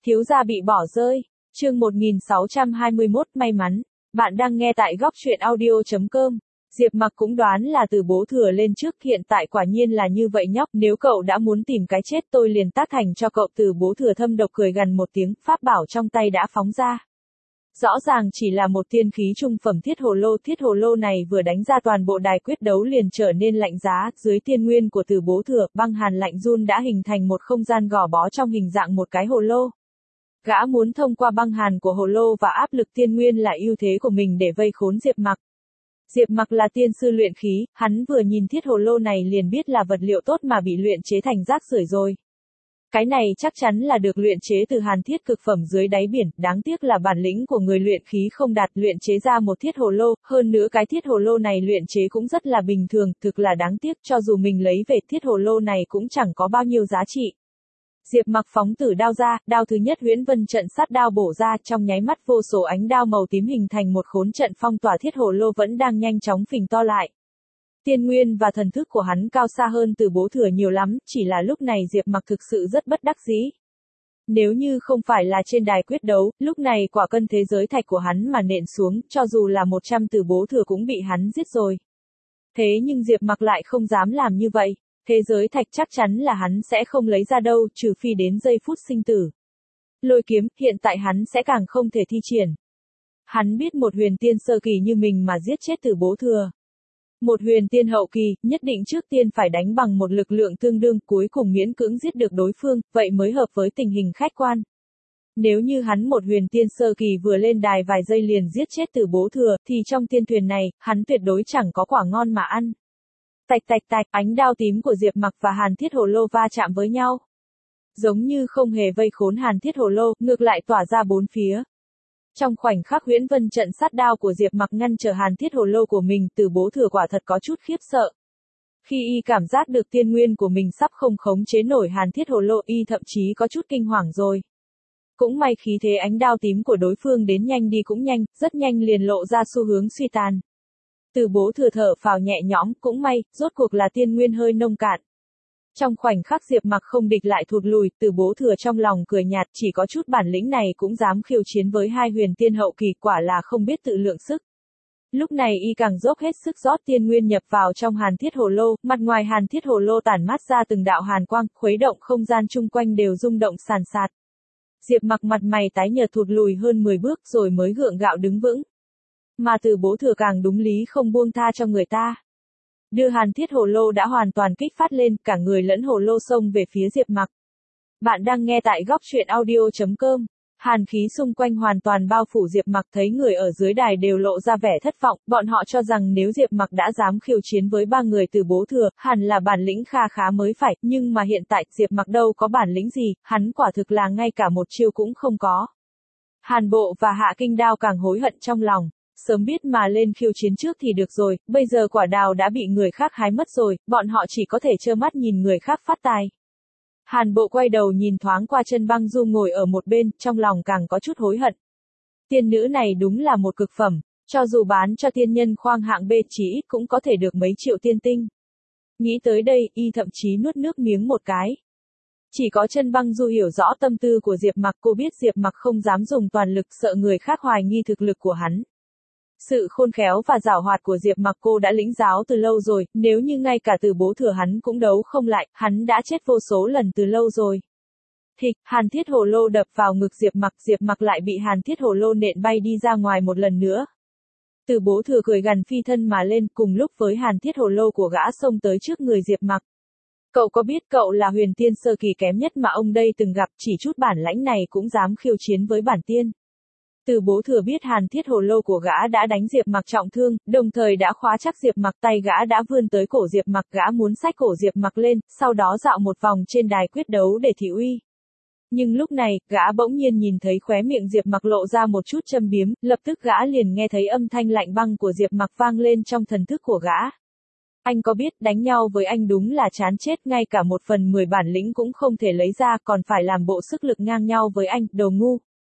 Thiếu gia bị bỏ rơi. Chương 1621 may mắn. Bạn đang nghe tại góc truyện audio.com. Diệp Mặc cũng đoán là từ bố thừa lên trước, hiện tại quả nhiên là như vậy nhóc, nếu cậu đã muốn tìm cái chết tôi liền tác thành cho cậu. Từ bố thừa thâm độc cười gần một tiếng, pháp bảo trong tay đã phóng ra. Rõ ràng chỉ là một tiên khí trung phẩm thiết hồ lô này vừa đánh ra toàn bộ đài quyết đấu liền trở nên lạnh giá, dưới tiên nguyên của từ bố thừa, băng hàn lạnh run đã hình thành một không gian gò bó trong hình dạng một cái hồ lô. Gã muốn thông qua băng hàn của hồ lô và áp lực tiên nguyên là ưu thế của mình để vây khốn Diệp Mặc. Diệp Mặc là tiên sư luyện khí, hắn vừa nhìn thiết hồ lô này liền biết là vật liệu tốt mà bị luyện chế thành rác rưởi rồi. Cái này chắc chắn là được luyện chế từ hàn thiết cực phẩm dưới đáy biển, đáng tiếc là bản lĩnh của người luyện khí không đạt, luyện chế ra một thiết hồ lô, hơn nữa cái thiết hồ lô này luyện chế cũng rất là bình thường, thực là đáng tiếc, cho dù mình lấy về thiết hồ lô này cũng chẳng có bao nhiêu giá trị. Diệp Mặc phóng tử đao ra, đao thứ nhất huyễn vân trận sát đao bổ ra, trong nháy mắt vô số ánh đao màu tím hình thành một khốn trận phong tỏa thiết hồ lô vẫn đang nhanh chóng phình to lại. Tiên nguyên và thần thức của hắn cao xa hơn từ bố thừa nhiều lắm, chỉ là lúc này Diệp Mặc thực sự rất bất đắc dĩ. Nếu như không phải là trên đài quyết đấu, lúc này quả cân thế giới thạch của hắn mà nện xuống, cho dù là 100 từ bố thừa cũng bị hắn giết rồi. Thế nhưng Diệp Mặc lại không dám làm như vậy. Thế giới thạch chắc chắn là hắn sẽ không lấy ra đâu, trừ phi đến giây phút sinh tử. Lôi kiếm, hiện tại hắn sẽ càng không thể thi triển. Hắn biết một huyền tiên sơ kỳ như mình mà giết chết từ bố thừa. Một huyền tiên hậu kỳ, nhất định trước tiên phải đánh bằng một lực lượng tương đương, cuối cùng miễn cưỡng giết được đối phương, vậy mới hợp với tình hình khách quan. Nếu như hắn một huyền tiên sơ kỳ vừa lên đài vài giây liền giết chết từ bố thừa, thì trong tiên thuyền này, hắn tuyệt đối chẳng có quả ngon mà ăn. Tạch tạch tạch, ánh đao tím của Diệp Mặc và hàn thiết hồ lô va chạm với nhau. Giống như không hề vây khốn hàn thiết hồ lô, ngược lại tỏa ra bốn phía. Trong khoảnh khắc huyễn vân trận sát đao của Diệp Mặc ngăn trở hàn thiết hồ lô của mình, từ bố thừa quả thật có chút khiếp sợ. Khi y cảm giác được tiên nguyên của mình sắp không khống chế nổi hàn thiết hồ lô, y thậm chí có chút kinh hoàng rồi. Cũng may khí thế ánh đao tím của đối phương đến nhanh đi cũng nhanh, rất nhanh liền lộ ra xu hướng suy tàn. Từ bố thừa thở phào nhẹ nhõm, cũng may, rốt cuộc là tiên nguyên hơi nông cạn. Trong khoảnh khắc Diệp Mặc không địch lại thụt lùi, từ bố thừa trong lòng cười nhạt, chỉ có chút bản lĩnh này cũng dám khiêu chiến với hai huyền tiên hậu kỳ, quả là không biết tự lượng sức. Lúc này y càng dốc hết sức rót tiên nguyên nhập vào trong hàn thiết hồ lô, mặt ngoài hàn thiết hồ lô tản mát ra từng đạo hàn quang, khuấy động không gian chung quanh đều rung động sàn sạt. Diệp Mặc mặt mày tái nhợt thụt lùi hơn 10 bước rồi mới gượng gạo đứng vững. Mà từ bố thừa càng đúng lý không buông tha cho người ta. Đưa hàn thiết hồ lô đã hoàn toàn kích phát lên, cả người lẫn hồ lô xông về phía Diệp Mặc. Bạn đang nghe tại góc truyện audio.com. Hàn khí xung quanh hoàn toàn bao phủ Diệp Mặc, thấy người ở dưới đài đều lộ ra vẻ thất vọng, bọn họ cho rằng nếu Diệp Mặc đã dám khiêu chiến với ba người từ bố thừa, hẳn là bản lĩnh kha khá mới phải, nhưng mà hiện tại Diệp Mặc đâu có bản lĩnh gì, hắn quả thực là ngay cả một chiêu cũng không có. Hàn Bộ và Hạ Kinh Đao càng hối hận trong lòng. Sớm biết mà lên khiêu chiến trước thì được rồi, bây giờ quả đào đã bị người khác hái mất rồi, bọn họ chỉ có thể trơ mắt nhìn người khác phát tài. Hàn Bộ quay đầu nhìn thoáng qua Chân Băng Du ngồi ở một bên, trong lòng càng có chút hối hận. Tiên nữ này đúng là một cực phẩm, cho dù bán cho tiên nhân khoang hạng B chỉ ít cũng có thể được mấy triệu tiên tinh. Nghĩ tới đây, y thậm chí nuốt nước miếng một cái. Chỉ có Chân Băng Du hiểu rõ tâm tư của Diệp Mặc, cô biết Diệp Mặc không dám dùng toàn lực, sợ người khác hoài nghi thực lực của hắn. Sự khôn khéo và giảo hoạt của Diệp Mặc cô đã lĩnh giáo từ lâu rồi, nếu như ngay cả từ bố thừa hắn cũng đấu không lại, hắn đã chết vô số lần từ lâu rồi. Thịch, hàn thiết hồ lô đập vào ngực Diệp Mặc lại bị hàn thiết hồ lô nện bay đi ra ngoài một lần nữa. Từ bố thừa cười gằn phi thân mà lên, cùng lúc với hàn thiết hồ lô của gã xông tới trước người Diệp Mặc. Cậu có biết cậu là huyền tiên sơ kỳ kém nhất mà ông đây từng gặp, chỉ chút bản lãnh này cũng dám khiêu chiến với bản tiên. Từ bố thừa biết hàn thiết hồ lô của gã đã đánh Diệp Mặc trọng thương, đồng thời đã khóa chắc Diệp Mặc, tay gã đã vươn tới cổ Diệp Mặc, gã muốn xách cổ Diệp Mặc lên, sau đó dạo một vòng trên đài quyết đấu để thị uy. Nhưng lúc này, gã bỗng nhiên nhìn thấy khóe miệng Diệp Mặc lộ ra một chút châm biếm, lập tức gã liền nghe thấy âm thanh lạnh băng của Diệp Mặc vang lên trong thần thức của gã. Anh có biết đánh nhau với anh đúng là chán chết, ngay cả 1/10 bản lĩnh cũng không thể lấy ra, còn phải làm bộ sức lực ngang nhau với anh, đồ ngu.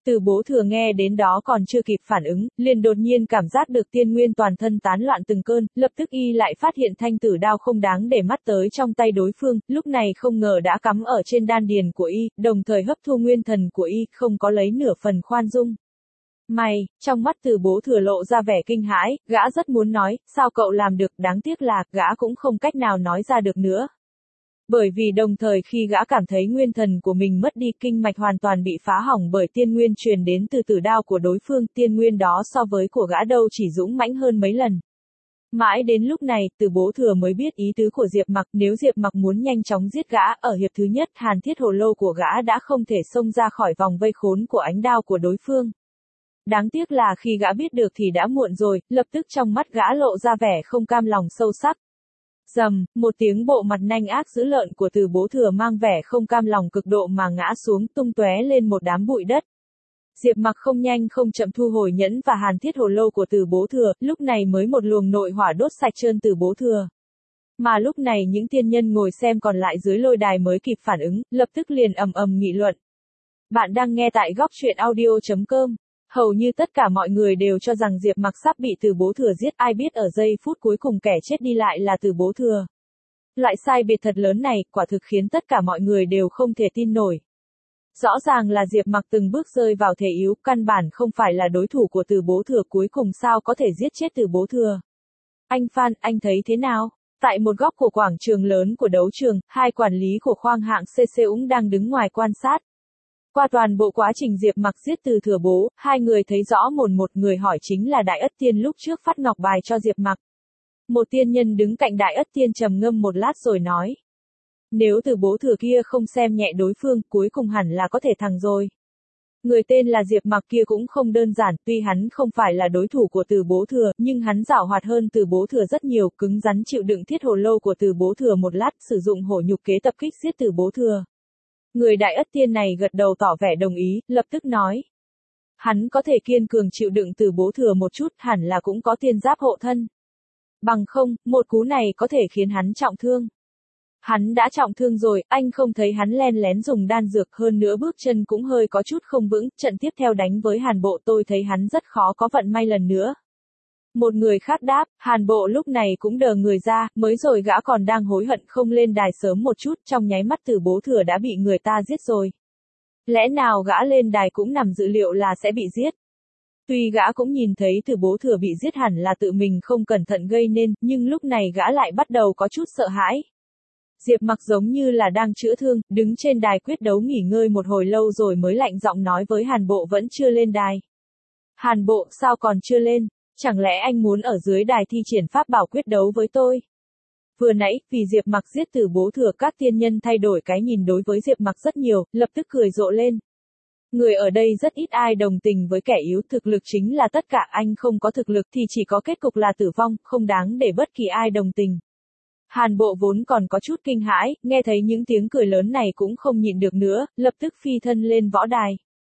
Từ Bố Thừa nghe đến đó còn chưa kịp phản ứng, liền đột nhiên cảm giác được tiên nguyên toàn thân tán loạn từng cơn, lập tức y lại phát hiện thanh tử đao không đáng để mắt tới trong tay đối phương, lúc này không ngờ đã cắm ở trên đan điền của y, đồng thời hấp thu nguyên thần của y, không có lấy nửa phần khoan dung. Mày, trong mắt Từ Bố Thừa lộ ra vẻ kinh hãi, gã rất muốn nói, sao cậu làm được, đáng tiếc là, gã cũng không cách nào nói ra được nữa. Bởi vì đồng thời khi gã cảm thấy nguyên thần của mình mất đi, kinh mạch hoàn toàn bị phá hỏng bởi tiên nguyên truyền đến từ tử đao của đối phương, tiên nguyên đó so với của gã đâu chỉ dũng mãnh hơn mấy lần. Mãi đến lúc này, Từ Bố Thừa mới biết ý tứ của Diệp Mặc, nếu Diệp Mặc muốn nhanh chóng giết gã, ở hiệp thứ nhất, hàn thiết hồ lô của gã đã không thể xông ra khỏi vòng vây khốn của ánh đao của đối phương. Đáng tiếc là khi gã biết được thì đã muộn rồi, lập tức trong mắt gã lộ ra vẻ không cam lòng sâu sắc. Rầm, một tiếng bộ mặt nanh ác dữ lợn của Từ Bố Thừa mang vẻ không cam lòng cực độ mà ngã xuống, tung tóe lên một đám bụi đất. Diệp Mặc không nhanh không chậm thu hồi nhẫn và hàn thiết hồ lô của Từ Bố Thừa, lúc này mới một luồng nội hỏa đốt sạch trơn Từ Bố Thừa. Mà lúc này những tiên nhân ngồi xem còn lại dưới lôi đài mới kịp phản ứng, lập tức liền ầm ầm nghị luận. Bạn đang nghe tại góc truyện audio.com. Hầu như tất cả mọi người đều cho rằng Diệp Mặc sắp bị Từ Bố Thừa giết, ai biết ở giây phút cuối cùng kẻ chết đi lại là Từ Bố Thừa. Loại sai biệt thật lớn này, quả thực khiến tất cả mọi người đều không thể tin nổi. Rõ ràng là Diệp Mặc từng bước rơi vào thế yếu, căn bản không phải là đối thủ của Từ Bố Thừa, cuối cùng sao có thể giết chết Từ Bố Thừa. Anh Phan, anh thấy thế nào? Tại một góc của quảng trường lớn của đấu trường, hai quản lý của khoang hạng CC cũng đang đứng ngoài quan sát. Qua toàn bộ quá trình Diệp Mặc giết Từ Thừa Bố, hai người thấy rõ một người hỏi chính là Đại Ất Tiên lúc trước phát ngọc bài cho Diệp Mặc. Một tiên nhân đứng cạnh Đại Ất Tiên trầm ngâm một lát rồi nói. Nếu Từ Bố Thừa kia không xem nhẹ đối phương, cuối cùng hẳn là có thể thắng rồi. Người tên là Diệp Mặc kia cũng không đơn giản, tuy hắn không phải là đối thủ của Từ Bố Thừa, nhưng hắn giảo hoạt hơn Từ Bố Thừa rất nhiều, cứng rắn chịu đựng thiết hồ lô của Từ Bố Thừa một lát, sử dụng hổ nhục kế tập kích giết Từ Bố Thừa. Người Đại Ất Tiên này gật đầu tỏ vẻ đồng ý, lập tức nói. Hắn có thể kiên cường chịu đựng Từ Bố Thừa một chút, hẳn là cũng có tiên giáp hộ thân. Bằng không, một cú này có thể khiến hắn trọng thương. Hắn đã trọng thương rồi, anh không thấy hắn len lén dùng đan dược, hơn nữa bước chân cũng hơi có chút không vững, trận tiếp theo đánh với Hàn Bộ tôi thấy hắn rất khó có vận may lần nữa. Một người khác đáp, Hàn Bộ lúc này cũng đờ người ra, mới rồi gã còn đang hối hận không lên đài sớm một chút, trong nháy mắt Từ Bố Thừa đã bị người ta giết rồi. Lẽ nào gã lên đài cũng nằm dự liệu là sẽ bị giết? Tuy gã cũng nhìn thấy Từ Bố Thừa bị giết hẳn là tự mình không cẩn thận gây nên, nhưng lúc này gã lại bắt đầu có chút sợ hãi. Diệp Mặc giống như là đang chữa thương, đứng trên đài quyết đấu nghỉ ngơi một hồi lâu rồi mới lạnh giọng nói với Hàn Bộ vẫn chưa lên đài. Hàn Bộ, sao còn chưa lên? Chẳng lẽ anh muốn ở dưới đài thi triển pháp bảo quyết đấu với tôi? Vừa nãy, vì Diệp Mặc giết Từ Bố Thừa, các tiên nhân thay đổi cái nhìn đối với Diệp Mặc rất nhiều, lập tức cười rộ lên. Người ở đây rất ít ai đồng tình với kẻ yếu, thực lực chính là tất cả, anh không có thực lực thì chỉ có kết cục là tử vong, không đáng để bất kỳ ai đồng tình. Hàn Bộ vốn còn có chút kinh hãi, nghe thấy những tiếng cười lớn này cũng không nhịn được nữa, lập tức phi thân lên võ đài.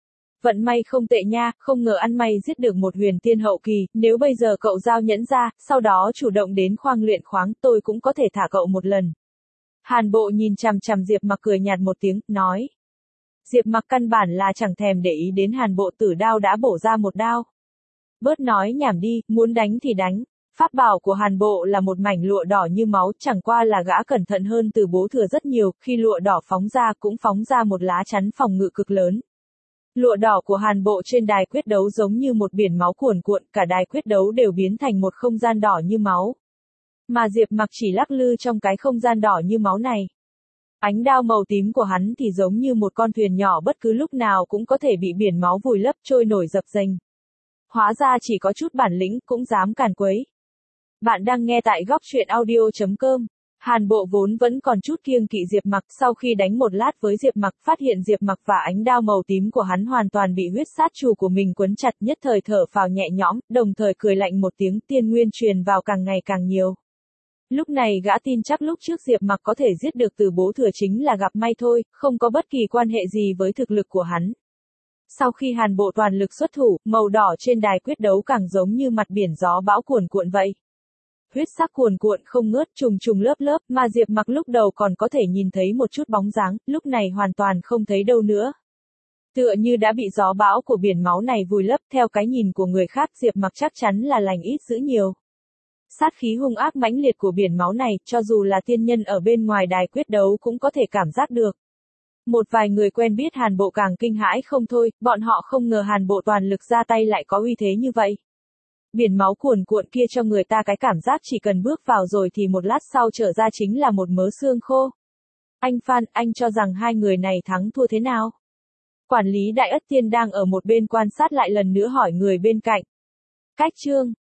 Vận may không tệ nha, không ngờ ăn may giết được một huyền tiên hậu kỳ, nếu bây giờ cậu giao nhẫn ra, sau đó chủ động đến khoang luyện khoáng, tôi cũng có thể thả cậu một lần. Hàn Bộ nhìn chằm chằm Diệp Mặc cười nhạt một tiếng, nói. Diệp Mặc căn bản là chẳng thèm để ý đến Hàn Bộ, tử đao đã bổ ra một đao. Bớt nói nhảm đi, muốn đánh thì đánh. Pháp bảo của Hàn Bộ là một mảnh lụa đỏ như máu, chẳng qua là gã cẩn thận hơn Từ Bố Thừa rất nhiều, khi lụa đỏ phóng ra cũng phóng ra một lá chắn phòng ngự cực lớn. Lụa đỏ của Hàn Bộ trên đài quyết đấu giống như một biển máu cuồn cuộn, cả đài quyết đấu đều biến thành một không gian đỏ như máu. Mà Diệp Mặc chỉ lắc lư trong cái không gian đỏ như máu này. Ánh đao màu tím của hắn thì giống như một con thuyền nhỏ, bất cứ lúc nào cũng có thể bị biển máu vùi lấp, trôi nổi dập dềnh. Hóa ra chỉ có chút bản lĩnh cũng dám càn quấy. Bạn đang nghe tại góc truyện audio.com. Hàn Bộ vốn vẫn còn chút kiêng kỵ Diệp Mặc, sau khi đánh một lát với Diệp Mặc, phát hiện Diệp Mặc và ánh đao màu tím của hắn hoàn toàn bị huyết sát trù của mình quấn chặt, nhất thời thở phào nhẹ nhõm, đồng thời cười lạnh một tiếng, tiên nguyên truyền vào càng ngày càng nhiều. Lúc này gã tin chắc lúc trước Diệp Mặc có thể giết được Từ Bố Thừa chính là gặp may thôi, không có bất kỳ quan hệ gì với thực lực của hắn. Sau khi Hàn Bộ toàn lực xuất thủ, màu đỏ trên đài quyết đấu càng giống như mặt biển gió bão cuồn cuộn vậy. Huyết sắc cuồn cuộn không ngớt, trùng trùng lớp lớp, mà Diệp Mặc lúc đầu còn có thể nhìn thấy một chút bóng dáng, lúc này hoàn toàn không thấy đâu nữa. Tựa như đã bị gió bão của biển máu này vùi lấp, theo cái nhìn của người khác Diệp Mặc chắc chắn là lành ít dữ nhiều. Sát khí hung ác mãnh liệt của biển máu này, cho dù là tiên nhân ở bên ngoài đài quyết đấu cũng có thể cảm giác được. Một vài người quen biết Hàn Bộ càng kinh hãi không thôi, bọn họ không ngờ Hàn Bộ toàn lực ra tay lại có uy thế như vậy. Biển máu cuồn cuộn kia cho người ta cái cảm giác chỉ cần bước vào rồi thì một lát sau trở ra chính là một mớ xương khô. Anh Phan, anh cho rằng hai người này thắng thua thế nào? Quản lý Đại Ất Tiên đang ở một bên quan sát lại lần nữa hỏi người bên cạnh. Cách chương